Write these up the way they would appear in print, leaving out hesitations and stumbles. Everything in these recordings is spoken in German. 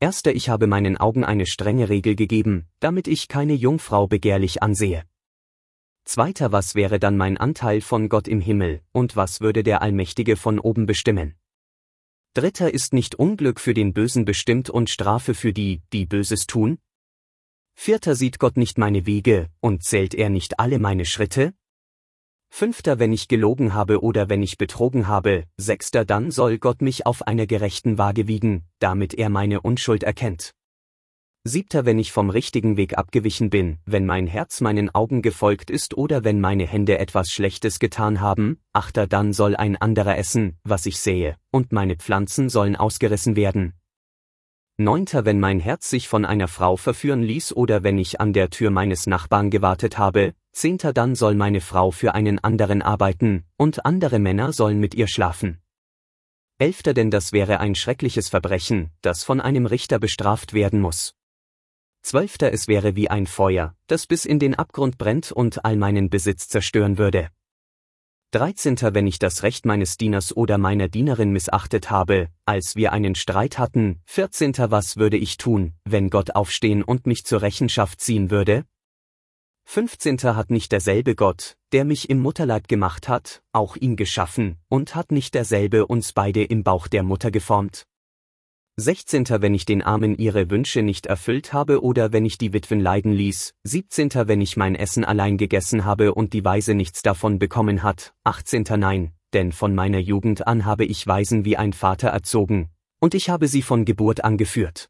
Erster, ich habe meinen Augen eine strenge Regel gegeben, damit ich keine Jungfrau begehrlich ansehe. Zweiter, was wäre dann mein Anteil von Gott im Himmel, und was würde der Allmächtige von oben bestimmen? Dritter, ist nicht Unglück für den Bösen bestimmt und Strafe für die, die Böses tun? Vierter, sieht Gott nicht meine Wege, und zählt er nicht alle meine Schritte? Fünfter, wenn ich gelogen habe oder wenn ich betrogen habe. Sechster, dann soll Gott mich auf einer gerechten Waage wiegen, damit er meine Unschuld erkennt. Siebter, wenn ich vom richtigen Weg abgewichen bin, wenn mein Herz meinen Augen gefolgt ist oder wenn meine Hände etwas Schlechtes getan haben. Achter, dann soll ein anderer essen, was ich sähe, und meine Pflanzen sollen ausgerissen werden. Neunter, wenn mein Herz sich von einer Frau verführen ließ oder wenn ich an der Tür meines Nachbarn gewartet habe. Zehnter, dann soll meine Frau für einen anderen arbeiten, und andere Männer sollen mit ihr schlafen. Elfter, denn das wäre ein schreckliches Verbrechen, das von einem Richter bestraft werden muss. Zwölfter, es wäre wie ein Feuer, das bis in den Abgrund brennt und all meinen Besitz zerstören würde. 13. wenn ich das Recht meines Dieners oder meiner Dienerin missachtet habe, als wir einen Streit hatten. 14. was würde ich tun, wenn Gott aufstehen und mich zur Rechenschaft ziehen würde? 15. hat nicht derselbe Gott, der mich im Mutterleib gemacht hat, auch ihn geschaffen, und hat nicht derselbe uns beide im Bauch der Mutter geformt? 16. wenn ich den Armen ihre Wünsche nicht erfüllt habe oder wenn ich die Witwen leiden ließ. 17. wenn ich mein Essen allein gegessen habe und die Waise nichts davon bekommen hat. 18. nein, denn von meiner Jugend an habe ich Waisen wie ein Vater erzogen, und ich habe sie von Geburt an geführt.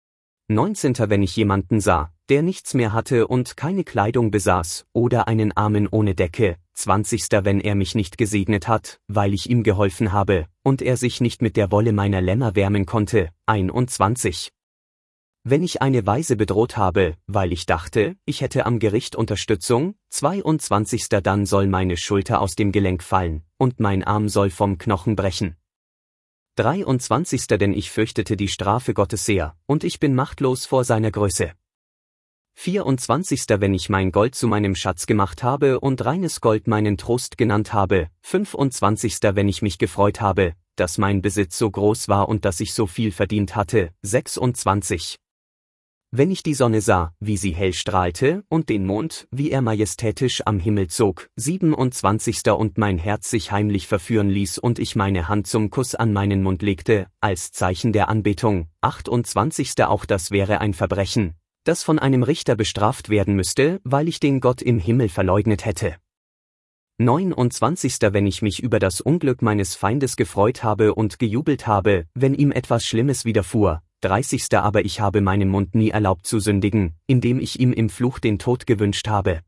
19. wenn ich jemanden sah, der nichts mehr hatte und keine Kleidung besaß, oder einen Armen ohne Decke. 20. wenn er mich nicht gesegnet hat, weil ich ihm geholfen habe, und er sich nicht mit der Wolle meiner Lämmer wärmen konnte. 21. Wenn ich eine Waise bedroht habe, weil ich dachte, ich hätte am Gericht Unterstützung. 22. dann soll meine Schulter aus dem Gelenk fallen, und mein Arm soll vom Knochen brechen. 23. denn ich fürchtete die Strafe Gottes sehr, und ich bin machtlos vor seiner Größe. 24. wenn ich mein Gold zu meinem Schatz gemacht habe und reines Gold meinen Trost genannt habe. 25. wenn ich mich gefreut habe, dass mein Besitz so groß war und dass ich so viel verdient hatte. 26. Wenn ich die Sonne sah, wie sie hell strahlte, und den Mond, wie er majestätisch am Himmel zog. 27. und mein Herz sich heimlich verführen ließ und ich meine Hand zum Kuss an meinen Mund legte, als Zeichen der Anbetung. 28. auch das wäre ein Verbrechen, das von einem Richter bestraft werden müsste, weil ich den Gott im Himmel verleugnet hätte. 29. wenn ich mich über das Unglück meines Feindes gefreut habe und gejubelt habe, wenn ihm etwas Schlimmes widerfuhr. 30. aber ich habe meinem Mund nie erlaubt zu sündigen, indem ich ihm im Fluch den Tod gewünscht habe.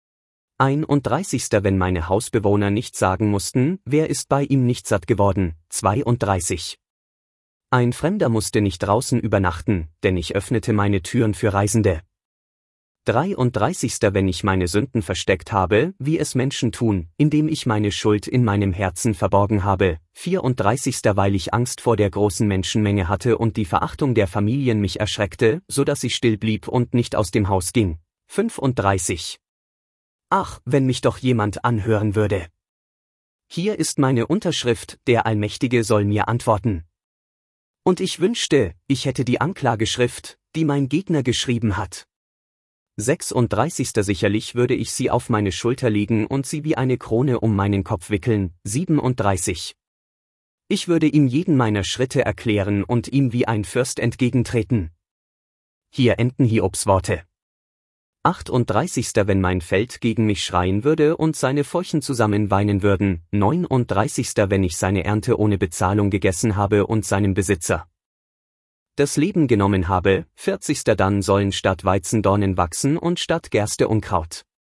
31. wenn meine Hausbewohner nicht sagen mussten, wer ist bei ihm nicht satt geworden. 32. Ein Fremder musste nicht draußen übernachten, denn ich öffnete meine Türen für Reisende. 33. wenn ich meine Sünden versteckt habe, wie es Menschen tun, indem ich meine Schuld in meinem Herzen verborgen habe. 34. weil ich Angst vor der großen Menschenmenge hatte und die Verachtung der Familien mich erschreckte, so dass ich still blieb und nicht aus dem Haus ging. 35. Ach, wenn mich doch jemand anhören würde. Hier ist meine Unterschrift, der Allmächtige soll mir antworten. Und ich wünschte, ich hätte die Anklageschrift, die mein Gegner geschrieben hat. 36. sicherlich würde ich sie auf meine Schulter legen und sie wie eine Krone um meinen Kopf wickeln. 37. Ich würde ihm jeden meiner Schritte erklären und ihm wie ein Fürst entgegentreten. Hier enden Hiobs Worte. 38. wenn mein Feld gegen mich schreien würde und seine Furchen zusammen weinen würden. 39. wenn ich seine Ernte ohne Bezahlung gegessen habe und seinem Besitzer das Leben genommen habe. 40. dann sollen statt Weizen Dornen wachsen und statt Gerste Unkraut.